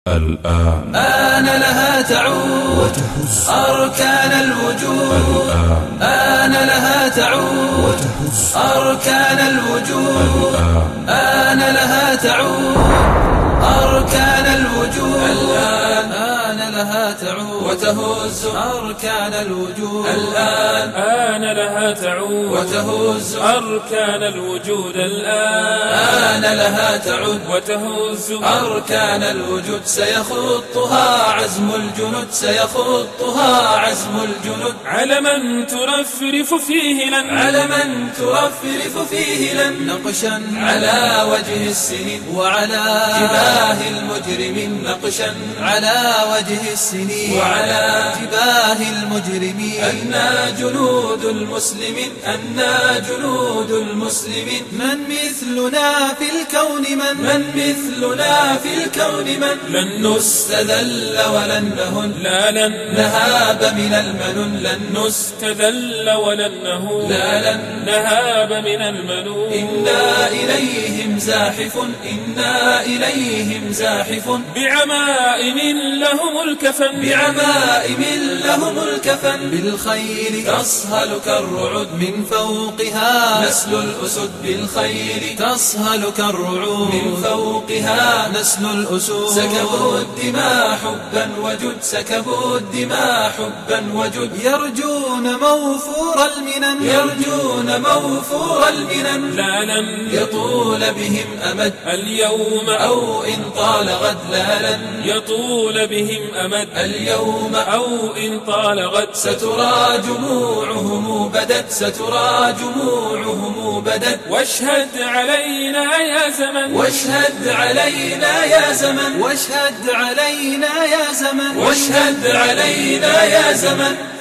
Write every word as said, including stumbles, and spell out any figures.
الآن آن لها تعود وتهز أركان الوجود. الآن آن لها تعود وتهز أركان الوجود. الآن آن لها تعود أركان الوجود. الآن آن لها تعود وتهز أركان الوجود. الآن آن لها تعود وتهز أركان الوجود. الآن آن لها تعود وتهز أركان الوجود. سيخطها عزم الجنود سيخطها عزم الجنود. على من ترفرف فيه لن على من ترفرف فيه لن نقشا على وجه السنين وعلى جباه المجرمين. نقشا على وجه السنين وعلى جباه المجرمين. أنا جنود المسلمين أنا جنود المسلمين. من مثلنا في الكون من من مثلنا في الكون من لن نستذل ولن نهن لا لن نهاب من المنون. لن نستذل ولن نهون لا لن نهاب من المنون. إنا إليهم زاحف إنا إليهم زاحف. بعمائم لهم الكفن بعمائم لهم الكفن. بالخيل تصهل كالرعود من فوقها نسل الأسد. بالخيل تصهل كالرعود من فوقها نسل الأسود. سكبوا الدماء حبا وجد سكبوا الدماء حبا وجد. يرجون موفور المنن يرجون موفور المنن. لا لن يطول بهم أمد اليوم أو إن طال غد. لا لن يطول بهم أمد اليوم أو إن طال غد. سترى جموعهم بدت سترى جموعهم بدت. واشهد علينا يا زمن واشهد علينا يا زمن واشهد علينا يا زمن واشهد علينا يا زمن.